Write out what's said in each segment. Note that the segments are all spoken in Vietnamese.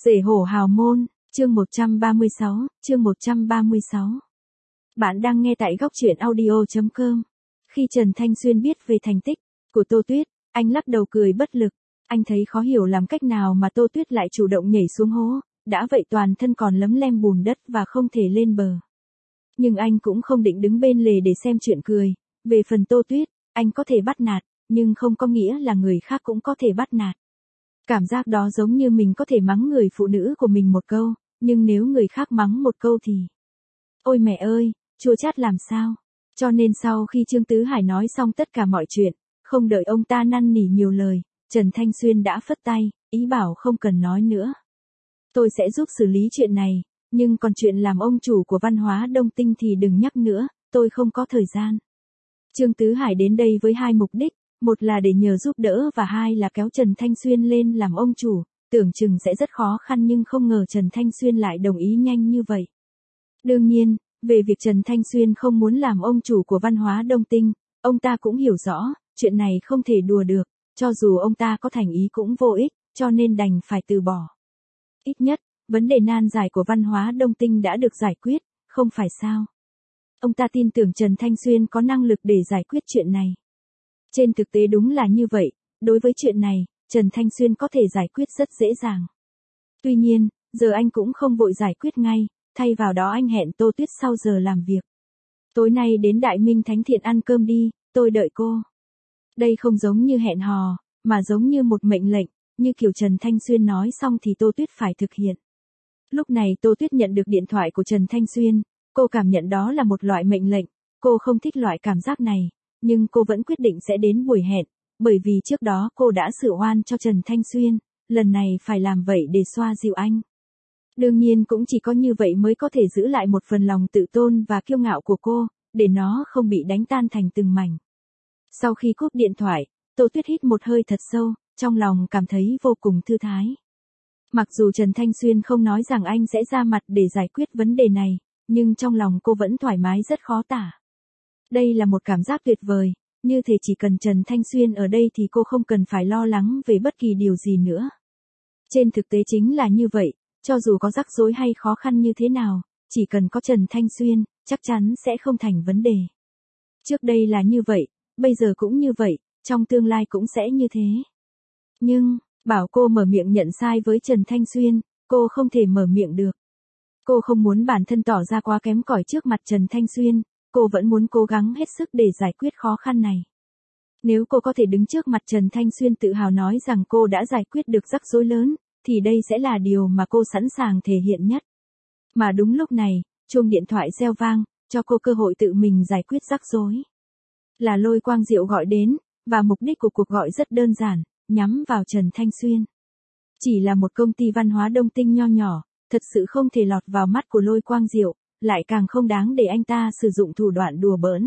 Rể hổ hào môn, chương 136, chương 136. Bạn đang nghe tại góc truyện audio.com. Khi Trần Thanh Xuyên biết về thành tích của Tô Tuyết, anh lắc đầu cười bất lực. Anh thấy khó hiểu làm cách nào mà Tô Tuyết lại chủ động nhảy xuống hố, đã vậy toàn thân còn lấm lem bùn đất và không thể lên bờ. Nhưng anh cũng không định đứng bên lề để xem chuyện cười. Về phần Tô Tuyết, anh có thể bắt nạt, nhưng không có nghĩa là người khác cũng có thể bắt nạt. Cảm giác đó giống như mình có thể mắng người phụ nữ của mình một câu, nhưng nếu người khác mắng một câu thì... Ôi mẹ ơi, chua chát làm sao? Cho nên sau khi Trương Tứ Hải nói xong tất cả mọi chuyện, không đợi ông ta năn nỉ nhiều lời, Trần Thanh Xuyên đã phất tay, ý bảo không cần nói nữa. Tôi sẽ giúp xử lý chuyện này, nhưng còn chuyện làm ông chủ của Văn Hóa Đông Tinh thì đừng nhắc nữa, tôi không có thời gian. Trương Tứ Hải đến đây với hai mục đích, một là để nhờ giúp đỡ và hai là kéo Trần Thanh Xuyên lên làm ông chủ, tưởng chừng sẽ rất khó khăn nhưng không ngờ Trần Thanh Xuyên lại đồng ý nhanh như vậy. Đương nhiên, về việc Trần Thanh Xuyên không muốn làm ông chủ của Văn Hóa Đông Tinh, ông ta cũng hiểu rõ, chuyện này không thể đùa được, cho dù ông ta có thành ý cũng vô ích, cho nên đành phải từ bỏ. Ít nhất, vấn đề nan giải của Văn Hóa Đông Tinh đã được giải quyết, không phải sao? Ông ta tin tưởng Trần Thanh Xuyên có năng lực để giải quyết chuyện này. Trên thực tế đúng là như vậy, đối với chuyện này, Trần Thanh Xuyên có thể giải quyết rất dễ dàng. Tuy nhiên, giờ anh cũng không vội giải quyết ngay, thay vào đó anh hẹn Tô Tuyết sau giờ làm việc. Tối nay đến Đại Minh Thánh Thiện ăn cơm đi, tôi đợi cô. Đây không giống như hẹn hò, mà giống như một mệnh lệnh, như kiểu Trần Thanh Xuyên nói xong thì Tô Tuyết phải thực hiện. Lúc này Tô Tuyết nhận được điện thoại của Trần Thanh Xuyên, cô cảm nhận đó là một loại mệnh lệnh, cô không thích loại cảm giác này. Nhưng cô vẫn quyết định sẽ đến buổi hẹn, bởi vì trước đó cô đã xử oan cho Trần Thanh Xuyên, lần này phải làm vậy để xoa dịu anh. Đương nhiên cũng chỉ có như vậy mới có thể giữ lại một phần lòng tự tôn và kiêu ngạo của cô, để nó không bị đánh tan thành từng mảnh. Sau khi cúp điện thoại, Tô Tuyết hít một hơi thật sâu, trong lòng cảm thấy vô cùng thư thái. Mặc dù Trần Thanh Xuyên không nói rằng anh sẽ ra mặt để giải quyết vấn đề này, nhưng trong lòng cô vẫn thoải mái rất khó tả. Đây là một cảm giác tuyệt vời, như thể chỉ cần Trần Thanh Xuyên ở đây thì cô không cần phải lo lắng về bất kỳ điều gì nữa. Trên thực tế chính là như vậy, cho dù có rắc rối hay khó khăn như thế nào, chỉ cần có Trần Thanh Xuyên, chắc chắn sẽ không thành vấn đề. Trước đây là như vậy, bây giờ cũng như vậy, trong tương lai cũng sẽ như thế. Nhưng, bảo cô mở miệng nhận sai với Trần Thanh Xuyên, cô không thể mở miệng được. Cô không muốn bản thân tỏ ra quá kém cỏi trước mặt Trần Thanh Xuyên. Cô vẫn muốn cố gắng hết sức để giải quyết khó khăn này. Nếu cô có thể đứng trước mặt Trần Thanh Xuyên tự hào nói rằng cô đã giải quyết được rắc rối lớn, thì đây sẽ là điều mà cô sẵn sàng thể hiện nhất. Mà đúng lúc này, chuông điện thoại reo vang, cho cô cơ hội tự mình giải quyết rắc rối. Là Lôi Quang Diệu gọi đến, và mục đích của cuộc gọi rất đơn giản, nhắm vào Trần Thanh Xuyên. Chỉ là một công ty văn hóa Đông Tinh nho nhỏ, thật sự không thể lọt vào mắt của Lôi Quang Diệu. Lại càng không đáng để anh ta sử dụng thủ đoạn đùa bỡn.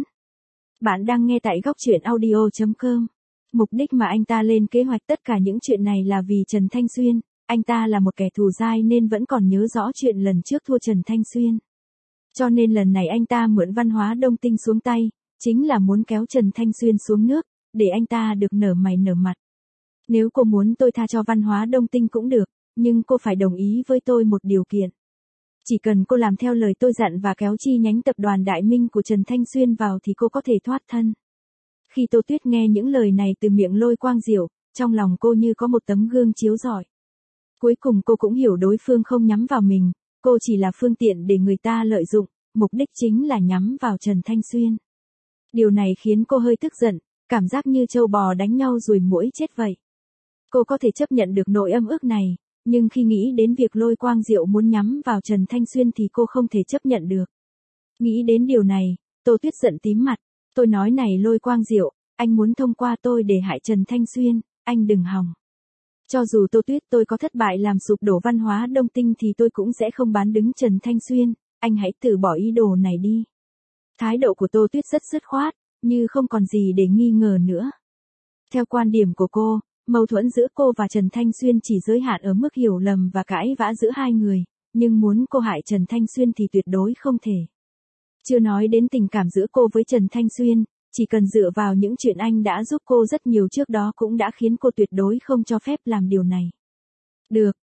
Bạn đang nghe tại góc truyện audio.com. Mục đích mà anh ta lên kế hoạch tất cả những chuyện này là vì Trần Thanh Xuyên, anh ta là một kẻ thù dai nên vẫn còn nhớ rõ chuyện lần trước thua Trần Thanh Xuyên. Cho nên lần này anh ta mượn Văn Hóa Đông Tinh xuống tay, chính là muốn kéo Trần Thanh Xuyên xuống nước, để anh ta được nở mày nở mặt. Nếu cô muốn tôi tha cho Văn Hóa Đông Tinh cũng được, nhưng cô phải đồng ý với tôi một điều kiện. Chỉ cần cô làm theo lời tôi dặn và kéo chi nhánh tập đoàn Đại Minh của Trần Thanh Xuyên vào thì cô có thể thoát thân. Khi Tô Tuyết nghe những lời này từ miệng Lôi Quang Diệu, trong lòng cô như có một tấm gương chiếu rọi. Cuối cùng cô cũng hiểu đối phương không nhắm vào mình, cô chỉ là phương tiện để người ta lợi dụng, mục đích chính là nhắm vào Trần Thanh Xuyên. Điều này khiến cô hơi tức giận, cảm giác như trâu bò đánh nhau ruồi muỗi chết vậy. Cô có thể chấp nhận được nỗi âm ức này. Nhưng khi nghĩ đến việc Lôi Quang Diệu muốn nhắm vào Trần Thanh Xuyên thì cô không thể chấp nhận được. Nghĩ đến điều này, Tô Tuyết giận tím mặt. Tôi nói này Lôi Quang Diệu, anh muốn thông qua tôi để hại Trần Thanh Xuyên, anh đừng hòng. Cho dù Tô Tuyết tôi có thất bại làm sụp đổ Văn Hóa Đông Tinh thì tôi cũng sẽ không bán đứng Trần Thanh Xuyên, anh hãy từ bỏ ý đồ này đi. Thái độ của Tô Tuyết rất dứt khoát, như không còn gì để nghi ngờ nữa. Theo quan điểm của cô, mâu thuẫn giữa cô và Trần Thanh Xuyên chỉ giới hạn ở mức hiểu lầm và cãi vã giữa hai người, nhưng muốn cô hại Trần Thanh Xuyên thì tuyệt đối không thể. Chưa nói đến tình cảm giữa cô với Trần Thanh Xuyên, chỉ cần dựa vào những chuyện anh đã giúp cô rất nhiều trước đó cũng đã khiến cô tuyệt đối không cho phép làm điều này. Được,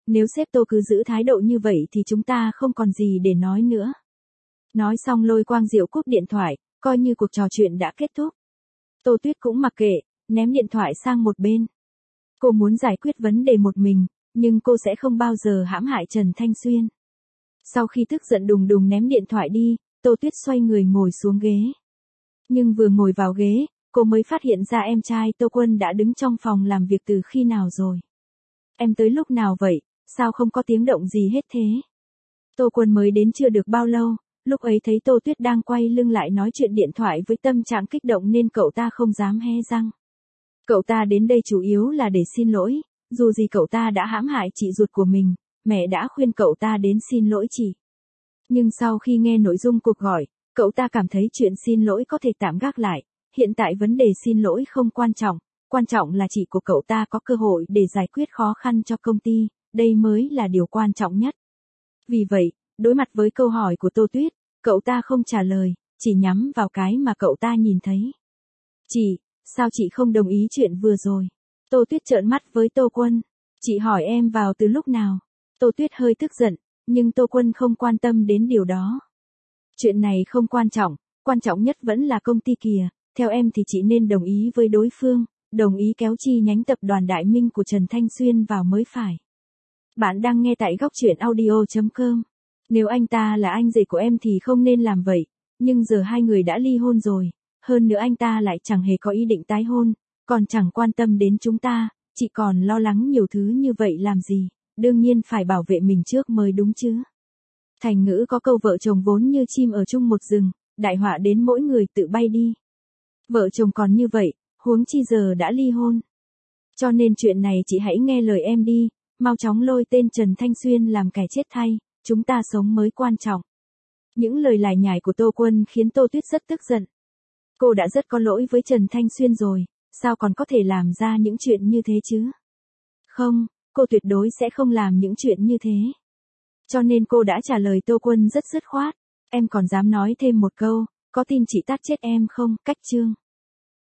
Nếu sếp Tô cứ giữ thái độ như vậy thì chúng ta không còn gì để nói nữa. Nói xong Lôi Quang Diệu cúp điện thoại, coi như cuộc trò chuyện đã kết thúc. Tô Tuyết cũng mặc kệ, ném điện thoại sang một bên. Cô muốn giải quyết vấn đề một mình, nhưng cô sẽ không bao giờ hãm hại Trần Thanh Xuyên. Sau khi tức giận đùng đùng ném điện thoại đi, Tô Tuyết xoay người ngồi xuống ghế. Nhưng vừa ngồi vào ghế, cô mới phát hiện ra em trai Tô Quân đã đứng trong phòng làm việc từ khi nào rồi. Em tới lúc nào vậy, sao không có tiếng động gì hết thế? Tô Quân mới đến chưa được bao lâu, lúc ấy thấy Tô Tuyết đang quay lưng lại nói chuyện điện thoại với tâm trạng kích động nên cậu ta không dám hé răng. Cậu ta đến đây chủ yếu là để xin lỗi, dù gì cậu ta đã hãm hại chị ruột của mình, mẹ đã khuyên cậu ta đến xin lỗi chị. Nhưng sau khi nghe nội dung cuộc gọi, cậu ta cảm thấy chuyện xin lỗi có thể tạm gác lại, hiện tại vấn đề xin lỗi không quan trọng là chị của cậu ta có cơ hội để giải quyết khó khăn cho công ty, đây mới là điều quan trọng nhất. Vì vậy, đối mặt với câu hỏi của Tô Tuyết, cậu ta không trả lời, chỉ nhắm vào cái mà cậu ta nhìn thấy. Chị, sao chị không đồng ý chuyện vừa rồi? Tô Tuyết trợn mắt với Tô Quân. Chị hỏi em vào từ lúc nào? Tô Tuyết hơi tức giận, nhưng Tô Quân không quan tâm đến điều đó. Chuyện này không quan trọng nhất vẫn là công ty kìa, theo em thì chị nên đồng ý với đối phương, đồng ý kéo chi nhánh tập đoàn Đại Minh của Trần Thanh Xuyên vào mới phải. Bạn đang nghe tại góc truyện audio.com. Nếu anh ta là anh rể của em thì không nên làm vậy, nhưng giờ hai người đã ly hôn rồi, hơn nữa anh ta lại chẳng hề có ý định tái hôn, còn chẳng quan tâm đến chúng ta, chị còn lo lắng nhiều thứ như vậy làm gì, đương nhiên phải bảo vệ mình trước mới đúng chứ. Thành ngữ có câu vợ chồng vốn như chim ở chung một rừng, đại họa đến mỗi người tự bay đi. Vợ chồng còn như vậy, huống chi giờ đã ly hôn. Cho nên chuyện này chị hãy nghe lời em đi, mau chóng lôi tên Trần Thanh Xuyên làm kẻ chết thay, chúng ta sống mới quan trọng. Những lời lải nhải của Tô Quân khiến Tô Tuyết rất tức giận. Cô đã rất có lỗi với Trần Thanh Xuyên rồi, sao còn có thể làm ra những chuyện như thế chứ? Không, cô tuyệt đối sẽ không làm những chuyện như thế. Cho nên cô đã trả lời Tô Quân rất dứt khoát, em còn dám nói thêm một câu, có tin chị tát chết em không? Cách chương.